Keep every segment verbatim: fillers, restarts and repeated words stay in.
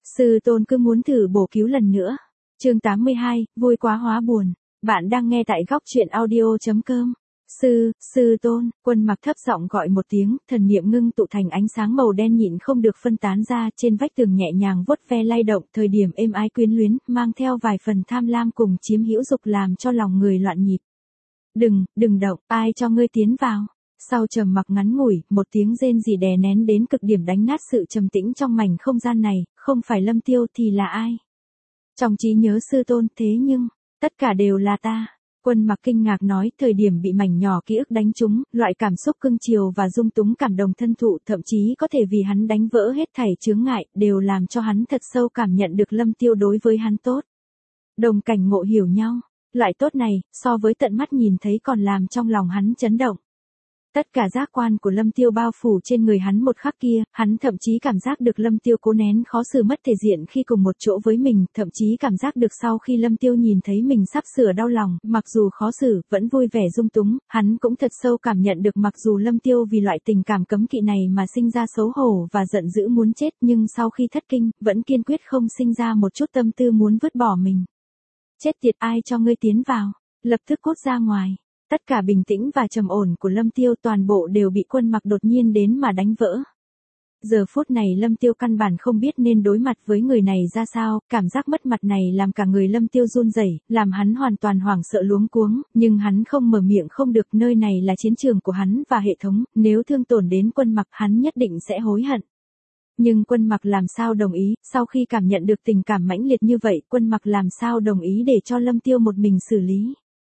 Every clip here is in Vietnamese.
Sư tôn cứ muốn thử bổ cứu lần nữa. Chương tám mươi hai, vui quá hóa buồn. Bạn đang nghe tại góc truyện audio chấm com. Sư, sư tôn, Quân Mặc thấp giọng gọi một tiếng, thần niệm ngưng tụ thành ánh sáng màu đen nhịn không được phân tán ra, trên vách tường nhẹ nhàng vuốt ve lay động, thời điểm êm ái quyến luyến, mang theo vài phần tham lam cùng chiếm hữu dục làm cho lòng người loạn nhịp. Đừng, đừng động, ai cho ngươi tiến vào. Sau trầm mặc ngắn ngủi, một tiếng rên rỉ đè nén đến cực điểm đánh nát sự trầm tĩnh trong mảnh không gian này, không phải Lâm Tiêu thì là ai? Trong trí nhớ sư tôn, thế nhưng, tất cả đều là ta. Quân Mặc kinh ngạc nói, thời điểm bị mảnh nhỏ ký ức đánh trúng, loại cảm xúc cưng chiều và dung túng cảm đồng thân thụ, thậm chí có thể vì hắn đánh vỡ hết thảy chướng ngại, đều làm cho hắn thật sâu cảm nhận được Lâm Tiêu đối với hắn tốt. Đồng cảnh ngộ hiểu nhau, loại tốt này, so với tận mắt nhìn thấy còn làm trong lòng hắn chấn động. Tất cả giác quan của Lâm Tiêu bao phủ trên người hắn một khắc kia, hắn thậm chí cảm giác được Lâm Tiêu cố nén khó xử mất thể diện khi cùng một chỗ với mình, thậm chí cảm giác được sau khi Lâm Tiêu nhìn thấy mình sắp sửa đau lòng, mặc dù khó xử, vẫn vui vẻ dung túng, hắn cũng thật sâu cảm nhận được mặc dù Lâm Tiêu vì loại tình cảm cấm kỵ này mà sinh ra xấu hổ và giận dữ muốn chết, nhưng sau khi thất kinh, vẫn kiên quyết không sinh ra một chút tâm tư muốn vứt bỏ mình. Chết tiệt, ai cho ngươi tiến vào, lập tức cút ra ngoài. Tất cả bình tĩnh và trầm ổn của Lâm Tiêu toàn bộ đều bị Quân Mặc đột nhiên đến mà đánh vỡ. Giờ phút này Lâm Tiêu căn bản không biết nên đối mặt với người này ra sao, cảm giác mất mặt này làm cả người Lâm Tiêu run rẩy, làm hắn hoàn toàn hoảng sợ luống cuống, nhưng hắn không mở miệng không được, nơi này là chiến trường của hắn và hệ thống, nếu thương tổn đến Quân Mặc hắn nhất định sẽ hối hận. Nhưng Quân Mặc làm sao đồng ý, sau khi cảm nhận được tình cảm mãnh liệt như vậy, Quân Mặc làm sao đồng ý để cho Lâm Tiêu một mình xử lý.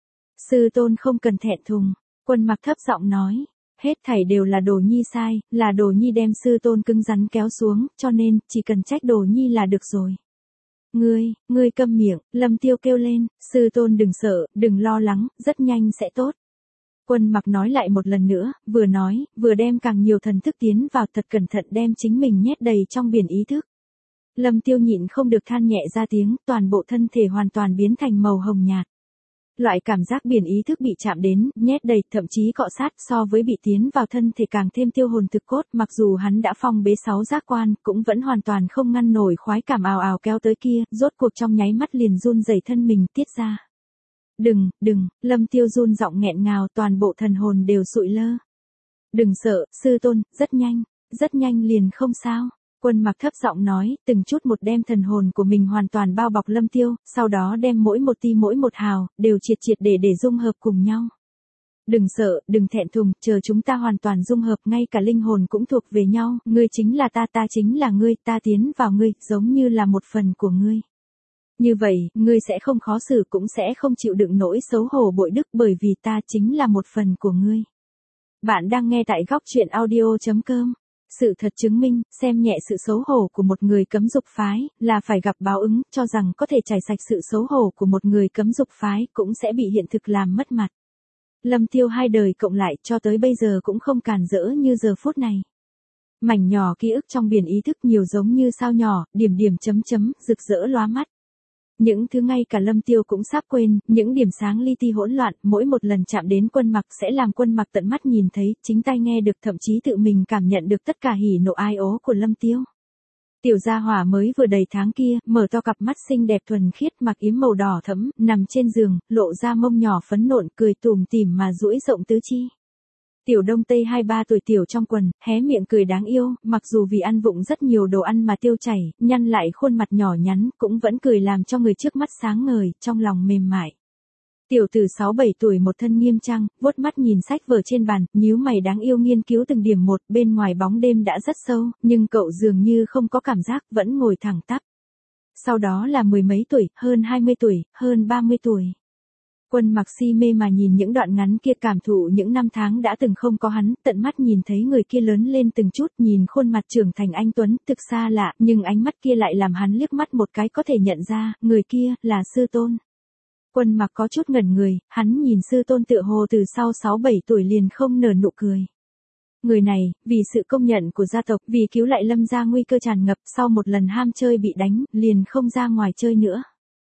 Sư tôn không cần thẹn thùng, Quân Mặc thấp giọng nói, hết thảy đều là Đồ Nhi sai, là Đồ Nhi đem sư tôn cứng rắn kéo xuống, cho nên, chỉ cần trách Đồ Nhi là được rồi. Ngươi, ngươi câm miệng, Lâm Tiêu kêu lên, sư tôn đừng sợ, đừng lo lắng, rất nhanh sẽ tốt. Quân Mặc nói lại một lần nữa, vừa nói, vừa đem càng nhiều thần thức tiến vào, thật cẩn thận đem chính mình nhét đầy trong biển ý thức. Lâm Tiêu nhịn không được than nhẹ ra tiếng, toàn bộ thân thể hoàn toàn biến thành màu hồng nhạt. Loại cảm giác biển ý thức bị chạm đến, nhét đầy, thậm chí cọ sát, so với bị tiến vào thân thể càng thêm tiêu hồn thực cốt, mặc dù hắn đã phong bế sáu giác quan, cũng vẫn hoàn toàn không ngăn nổi khoái cảm ào ào kéo tới kia, rốt cuộc trong nháy mắt liền run rẩy thân mình tiết ra. Đừng, đừng, Lâm Tiêu run giọng nghẹn ngào, toàn bộ thần hồn đều sụi lơ. Đừng sợ, sư tôn, rất nhanh, rất nhanh liền không sao. Quân Mặc thấp giọng nói, từng chút một đem thần hồn của mình hoàn toàn bao bọc Lâm Tiêu, sau đó đem mỗi một ti mỗi một hào, đều triệt triệt để để dung hợp cùng nhau. Đừng sợ, đừng thẹn thùng, chờ chúng ta hoàn toàn dung hợp, ngay cả linh hồn cũng thuộc về nhau, ngươi chính là ta, ta chính là ngươi, ta tiến vào ngươi, giống như là một phần của ngươi. Như vậy, ngươi sẽ không khó xử cũng sẽ không chịu đựng nỗi xấu hổ bội đức bởi vì ta chính là một phần của ngươi. Bạn đang nghe tại góc truyện audio chấm com. Sự thật chứng minh, xem nhẹ sự xấu hổ của một người cấm dục phái, là phải gặp báo ứng, cho rằng có thể chải sạch sự xấu hổ của một người cấm dục phái, cũng sẽ bị hiện thực làm mất mặt. Lâm Tiêu hai đời cộng lại, cho tới bây giờ cũng không càn rỡ như giờ phút này. Mảnh nhỏ ký ức trong biển ý thức nhiều giống như sao nhỏ, điểm điểm chấm chấm, rực rỡ lóa mắt. Những thứ ngay cả Lâm Tiêu cũng sắp quên, những điểm sáng li ti hỗn loạn, mỗi một lần chạm đến Quân Mặc sẽ làm Quân Mặc tận mắt nhìn thấy, chính tai nghe được, thậm chí tự mình cảm nhận được tất cả hỉ nộ ai ố của Lâm Tiêu. Tiểu gia hỏa mới vừa đầy tháng kia, mở to cặp mắt xinh đẹp thuần khiết, mặc yếm màu đỏ thẫm, nằm trên giường, lộ ra mông nhỏ phấn nộn, cười tủm tỉm mà duỗi rộng tứ chi. Tiểu Đông Tây hai ba tuổi tiểu trong quần, hé miệng cười đáng yêu, mặc dù vì ăn vụng rất nhiều đồ ăn mà tiêu chảy, nhăn lại khuôn mặt nhỏ nhắn, cũng vẫn cười làm cho người trước mắt sáng ngời, trong lòng mềm mại. Tiểu tử sáu bảy tuổi một thân nghiêm trang, vuốt mắt nhìn sách vở trên bàn, nhíu mày đáng yêu nghiên cứu từng điểm một, bên ngoài bóng đêm đã rất sâu, nhưng cậu dường như không có cảm giác, vẫn ngồi thẳng tắp. Sau đó là mười mấy tuổi, hơn hai mươi tuổi, hơn ba mươi tuổi. Quân Mặc si mê mà nhìn những đoạn ngắn kia, cảm thụ những năm tháng đã từng không có hắn, tận mắt nhìn thấy người kia lớn lên từng chút, nhìn khuôn mặt trưởng thành anh tuấn, thực xa lạ, nhưng ánh mắt kia lại làm hắn liếc mắt một cái có thể nhận ra, người kia, là sư tôn. Quân Mặc có chút ngẩn người, hắn nhìn sư tôn tựa hồ từ sau sáu bảy tuổi liền không nở nụ cười. Người này, vì sự công nhận của gia tộc, vì cứu lại Lâm gia nguy cơ tràn ngập, sau một lần ham chơi bị đánh, liền không ra ngoài chơi nữa.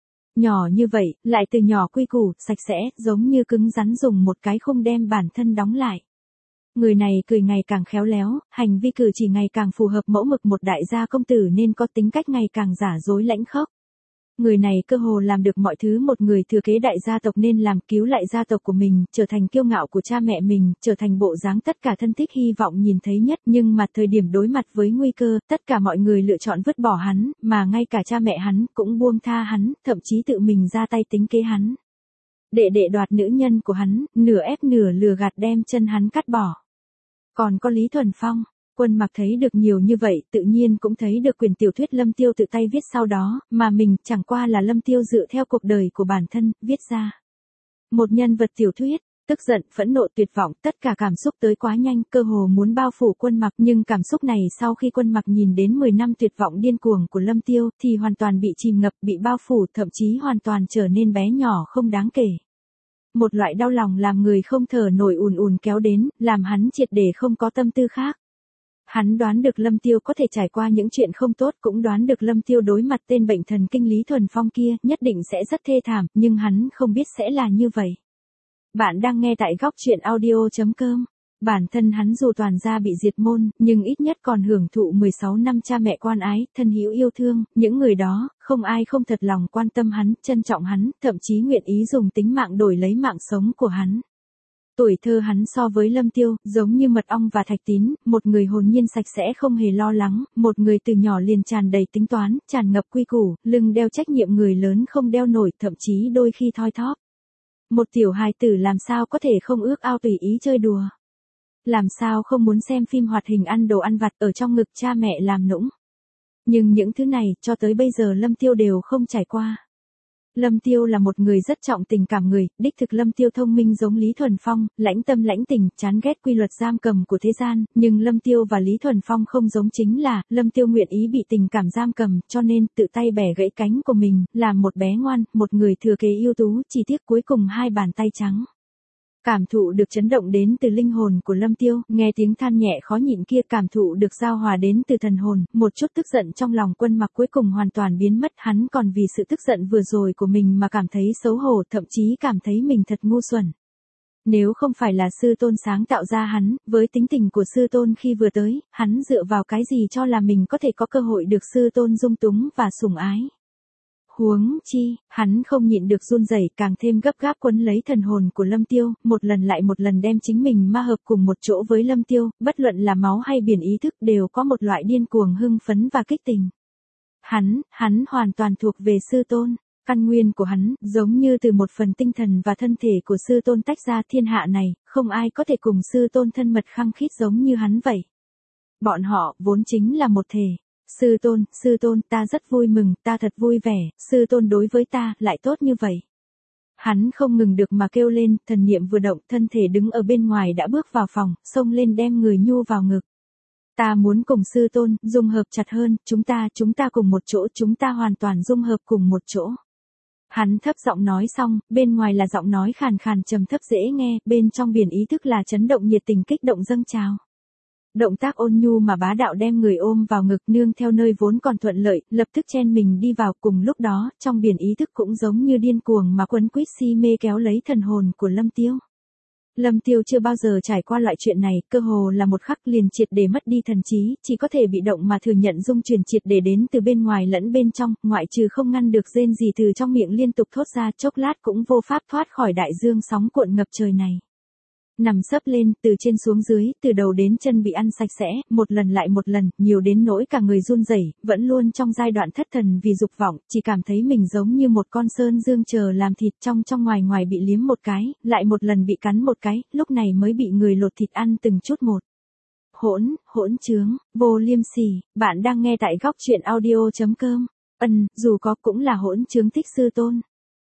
Nhỏ như vậy, lại từ nhỏ quy củ, sạch sẽ, giống như cứng rắn dùng một cái khung đem bản thân đóng lại. Người này cười ngày càng khéo léo, hành vi cử chỉ ngày càng phù hợp mẫu mực một đại gia công tử nên có tính cách ngày càng giả dối lãnh khốc. Người này cơ hồ làm được mọi thứ một người thừa kế đại gia tộc nên làm, cứu lại gia tộc của mình, trở thành kiêu ngạo của cha mẹ mình, trở thành bộ dáng tất cả thân thích hy vọng nhìn thấy nhất, nhưng mà thời điểm đối mặt với nguy cơ, tất cả mọi người lựa chọn vứt bỏ hắn, mà ngay cả cha mẹ hắn cũng buông tha hắn, thậm chí tự mình ra tay tính kế hắn. Đệ đệ đoạt nữ nhân của hắn, nửa ép nửa lừa gạt đem chân hắn cắt bỏ. Còn có Lý Thuần Phong. Quân Mặc thấy được nhiều như vậy, tự nhiên cũng thấy được quyển tiểu thuyết Lâm Tiêu tự tay viết sau đó, mà mình chẳng qua là Lâm Tiêu dựa theo cuộc đời của bản thân, viết ra. Một nhân vật tiểu thuyết, tức giận, phẫn nộ, tuyệt vọng, tất cả cảm xúc tới quá nhanh, cơ hồ muốn bao phủ Quân Mặc, nhưng cảm xúc này sau khi Quân Mặc nhìn đến mười năm tuyệt vọng điên cuồng của Lâm Tiêu, thì hoàn toàn bị chìm ngập, bị bao phủ, thậm chí hoàn toàn trở nên bé nhỏ không đáng kể. Một loại đau lòng làm người không thở nổi ùn ùn kéo đến, làm hắn triệt để không có tâm tư khác. Hắn đoán được Lâm Tiêu có thể trải qua những chuyện không tốt, cũng đoán được Lâm Tiêu đối mặt tên bệnh thần kinh Lý Thuần Phong kia, nhất định sẽ rất thê thảm, nhưng hắn không biết sẽ là như vậy. Bạn đang nghe tại góc truyện audio chấm com. Bản thân hắn dù toàn gia bị diệt môn, nhưng ít nhất còn hưởng thụ mười sáu năm cha mẹ quan ái, thân hữu yêu thương, những người đó, không ai không thật lòng quan tâm hắn, trân trọng hắn, thậm chí nguyện ý dùng tính mạng đổi lấy mạng sống của hắn. Tuổi thơ hắn so với Lâm Tiêu, giống như mật ong và thạch tín, một người hồn nhiên sạch sẽ không hề lo lắng, một người từ nhỏ liền tràn đầy tính toán, tràn ngập quy củ, lưng đeo trách nhiệm người lớn không đeo nổi, thậm chí đôi khi thoi thóp. Một tiểu hài tử làm sao có thể không ước ao tùy ý chơi đùa. Làm sao không muốn xem phim hoạt hình ăn đồ ăn vặt ở trong ngực cha mẹ làm nũng. Nhưng những thứ này, cho tới bây giờ Lâm Tiêu đều không trải qua. Lâm Tiêu là một người rất trọng tình cảm người, đích thực Lâm Tiêu thông minh giống Lý Thuần Phong, lãnh tâm lãnh tình, chán ghét quy luật giam cầm của thế gian, nhưng Lâm Tiêu và Lý Thuần Phong không giống chính là, Lâm Tiêu nguyện ý bị tình cảm giam cầm, cho nên tự tay bẻ gãy cánh của mình, làm một bé ngoan, một người thừa kế ưu tú, chỉ tiếc cuối cùng hai bàn tay trắng. Cảm thụ được chấn động đến từ linh hồn của Lâm Tiêu, nghe tiếng than nhẹ khó nhịn kia, cảm thụ được giao hòa đến từ thần hồn, một chút tức giận trong lòng Quân Mặc cuối cùng hoàn toàn biến mất, hắn còn vì sự tức giận vừa rồi của mình mà cảm thấy xấu hổ, thậm chí cảm thấy mình thật ngu xuẩn. Nếu không phải là sư tôn sáng tạo ra hắn, với tính tình của sư tôn khi vừa tới, hắn dựa vào cái gì cho là mình có thể có cơ hội được sư tôn dung túng và sủng ái. Huống chi, hắn không nhịn được run rẩy, càng thêm gấp gáp quấn lấy thần hồn của Lâm Tiêu, một lần lại một lần đem chính mình ma hợp cùng một chỗ với Lâm Tiêu, bất luận là máu hay biển ý thức đều có một loại điên cuồng hưng phấn và kích tình. Hắn, hắn hoàn toàn thuộc về sư tôn, căn nguyên của hắn, giống như từ một phần tinh thần và thân thể của sư tôn tách ra, thiên hạ này, không ai có thể cùng sư tôn thân mật khăng khít giống như hắn vậy. Bọn họ, vốn chính là một thể. Sư tôn, sư tôn, ta rất vui mừng, ta thật vui vẻ, sư tôn đối với ta, lại tốt như vậy. Hắn không ngừng được mà kêu lên, thần niệm vừa động, thân thể đứng ở bên ngoài đã bước vào phòng, xông lên đem người nhu vào ngực. Ta muốn cùng sư tôn, dung hợp chặt hơn, chúng ta, chúng ta cùng một chỗ, chúng ta hoàn toàn dung hợp cùng một chỗ. Hắn thấp giọng nói xong, bên ngoài là giọng nói khàn khàn trầm thấp dễ nghe, bên trong biển ý thức là chấn động nhiệt tình kích động dâng trào. Động tác ôn nhu mà bá đạo đem người ôm vào ngực, nương theo nơi vốn còn thuận lợi, lập tức chen mình đi vào, cùng lúc đó, trong biển ý thức cũng giống như điên cuồng mà quấn quýt si mê kéo lấy thần hồn của Lâm Tiêu. Lâm Tiêu chưa bao giờ trải qua loại chuyện này, cơ hồ là một khắc liền triệt để mất đi thần trí, chỉ có thể bị động mà thừa nhận dung truyền triệt để đến từ bên ngoài lẫn bên trong, ngoại trừ không ngăn được rên gì từ trong miệng liên tục thốt ra, chốc lát cũng vô pháp thoát khỏi đại dương sóng cuộn ngập trời này. Nằm sấp lên, từ trên xuống dưới, từ đầu đến chân bị ăn sạch sẽ, một lần lại một lần, nhiều đến nỗi cả người run rẩy, vẫn luôn trong giai đoạn thất thần vì dục vọng, chỉ cảm thấy mình giống như một con sơn dương chờ làm thịt, trong trong ngoài ngoài bị liếm một cái, lại một lần bị cắn một cái, lúc này mới bị người lột thịt ăn từng chút một. Hỗn, hỗn trướng, vô liêm sỉ, bạn đang nghe tại góc truyện audio chấm com. Ừm, dù có cũng là hỗn trướng thích sư tôn.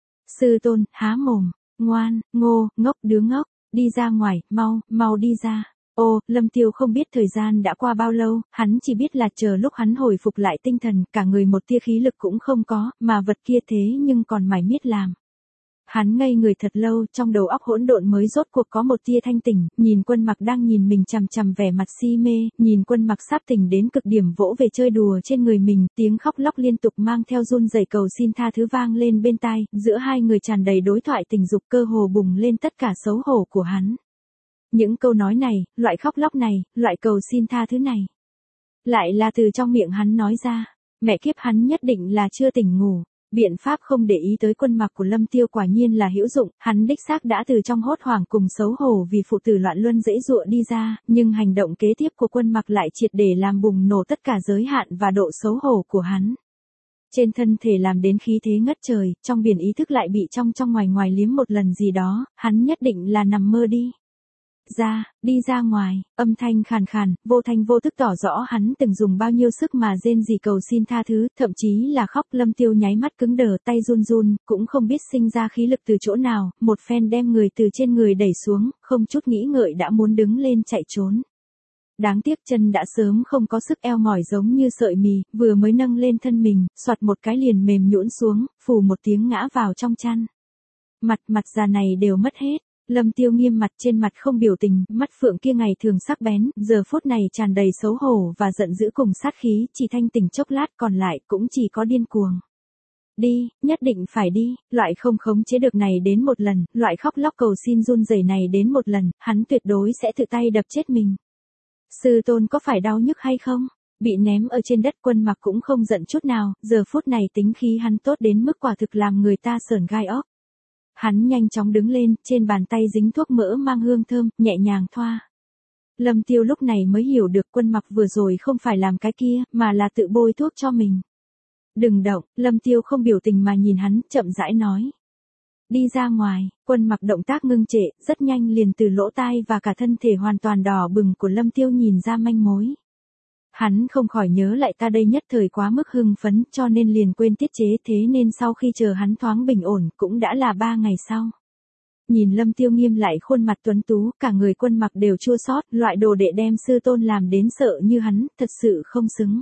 Sư tôn, há mồm, ngoan, ngô, ngốc đứa ngốc. Đi ra ngoài, mau, mau đi ra. Ô, Lâm Tiêu không biết thời gian đã qua bao lâu, hắn chỉ biết là chờ lúc hắn hồi phục lại tinh thần, cả người một tia khí lực cũng không có, mà vật kia thế nhưng còn mải miết làm. Hắn ngây người thật lâu, trong đầu óc hỗn độn mới rốt cuộc có một tia thanh tỉnh, nhìn Quân Mặc đang nhìn mình chằm chằm vẻ mặt si mê, nhìn Quân Mặc sắp tỉnh đến cực điểm vỗ về chơi đùa trên người mình, tiếng khóc lóc liên tục mang theo run rẩy cầu xin tha thứ vang lên bên tai, giữa hai người tràn đầy đối thoại tình dục, cơ hồ bùng lên tất cả xấu hổ của hắn. Những câu nói này, loại khóc lóc này, loại cầu xin tha thứ này. Lại là từ trong miệng hắn nói ra. Mẹ kiếp, hắn nhất định là chưa tỉnh ngủ. Biện pháp không để ý tới Quân Mặc của Lâm Tiêu quả nhiên là hữu dụng, hắn đích xác đã từ trong hốt hoảng cùng xấu hổ vì phụ tử loạn luân dễ dụa đi ra, nhưng hành động kế tiếp của Quân Mặc lại triệt để làm bùng nổ tất cả giới hạn và độ xấu hổ của hắn. Trên thân thể làm đến khí thế ngất trời, trong biển ý thức lại bị trong trong ngoài ngoài liếm một lần gì đó, hắn nhất định là nằm mơ đi. Ra, đi ra ngoài, âm thanh khàn khàn, vô thanh vô tức tỏ rõ hắn từng dùng bao nhiêu sức mà rên rỉ cầu xin tha thứ, thậm chí là khóc. Lâm Tiêu nháy mắt cứng đờ, tay run run, cũng không biết sinh ra khí lực từ chỗ nào, một phen đem người từ trên người đẩy xuống, không chút nghĩ ngợi đã muốn đứng lên chạy trốn. Đáng tiếc chân đã sớm không có sức, eo mỏi giống như sợi mì, vừa mới nâng lên thân mình, soạt một cái liền mềm nhũn xuống, phù một tiếng ngã vào trong chăn. Mặt mặt già này đều mất hết. Lâm Tiêu nghiêm mặt, trên mặt không biểu tình, mắt phượng kia ngày thường sắc bén, giờ phút này tràn đầy xấu hổ và giận dữ cùng sát khí, chỉ thanh tỉnh chốc lát còn lại cũng chỉ có điên cuồng. Đi, nhất định phải đi, loại không khống chế được này đến một lần, loại khóc lóc cầu xin run rẩy này đến một lần, hắn tuyệt đối sẽ tự tay đập chết mình. Sư tôn có phải đau nhức hay không? Bị ném ở trên đất, Quân Mặc cũng không giận chút nào, giờ phút này tính khí hắn tốt đến mức quả thực làm người ta sởn gai óc. Hắn nhanh chóng đứng lên, trên bàn tay dính thuốc mỡ mang hương thơm, nhẹ nhàng thoa. Lâm Tiêu lúc này mới hiểu được Quân Mặc vừa rồi không phải làm cái kia, mà là tự bôi thuốc cho mình. Đừng động, Lâm Tiêu không biểu tình mà nhìn hắn, chậm rãi nói. Đi ra ngoài, Quân Mặc động tác ngưng trệ, rất nhanh liền từ lỗ tai và cả thân thể hoàn toàn đỏ bừng của Lâm Tiêu nhìn ra manh mối. Hắn không khỏi nhớ lại ta đây nhất thời quá mức hưng phấn cho nên liền quên tiết chế, thế nên sau khi chờ hắn thoáng bình ổn cũng đã là ba ngày sau. Nhìn Lâm Tiêu nghiêm lại khuôn mặt tuấn tú, cả người Quân Mặc đều chua xót, loại đồ đệ đem sư tôn làm đến sợ như hắn, thật sự không xứng.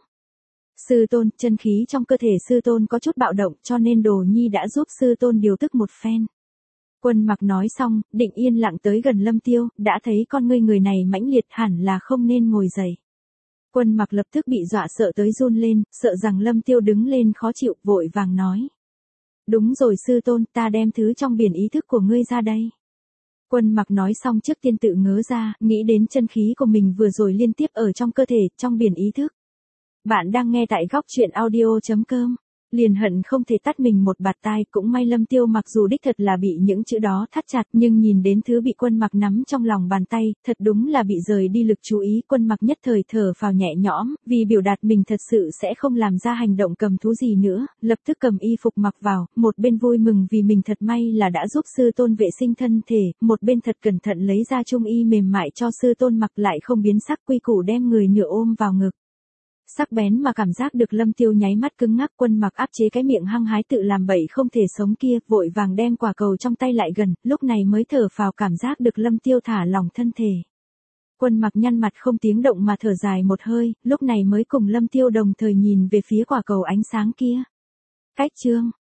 Sư tôn, chân khí trong cơ thể sư tôn có chút bạo động cho nên đồ nhi đã giúp sư tôn điều tức một phen. Quân Mặc nói xong, định yên lặng tới gần Lâm Tiêu, đã thấy con ngươi người này mãnh liệt hẳn là không nên ngồi dậy. Quân Mặc lập tức bị dọa sợ tới run lên, sợ rằng Lâm Tiêu đứng lên khó chịu, vội vàng nói. Đúng rồi sư tôn, ta đem thứ trong biển ý thức của ngươi ra đây. Quân Mặc nói xong trước tiên tự ngớ ra, nghĩ đến chân khí của mình vừa rồi liên tiếp ở trong cơ thể, trong biển ý thức. Bạn đang nghe tại góc truyện audio chấm com. Liền hận không thể tắt mình một bạt tai, cũng may Lâm Tiêu mặc dù đích thật là bị những chữ đó thắt chặt, nhưng nhìn đến thứ bị Quân Mặc nắm trong lòng bàn tay, thật đúng là bị rời đi lực chú ý. Quân Mặc nhất thời thở phào nhẹ nhõm, vì biểu đạt mình thật sự sẽ không làm ra hành động cầm thú gì nữa, lập tức cầm y phục mặc vào, một bên vui mừng vì mình thật may là đã giúp sư tôn vệ sinh thân thể, một bên thật cẩn thận lấy ra trung y mềm mại cho sư tôn mặc, lại không biến sắc, quy củ đem người nửa ôm vào ngực. Sắc bén mà cảm giác được Lâm Tiêu nháy mắt cứng ngắc. Quân Mặc áp chế cái miệng hăng hái tự làm bậy không thể sống kia, vội vàng đem quả cầu trong tay lại gần, lúc này mới thở phào cảm giác được Lâm Tiêu thả lỏng thân thể. Quân Mặc nhăn mặt không tiếng động mà thở dài một hơi, lúc này mới cùng Lâm Tiêu đồng thời nhìn về phía quả cầu ánh sáng kia. Cách chương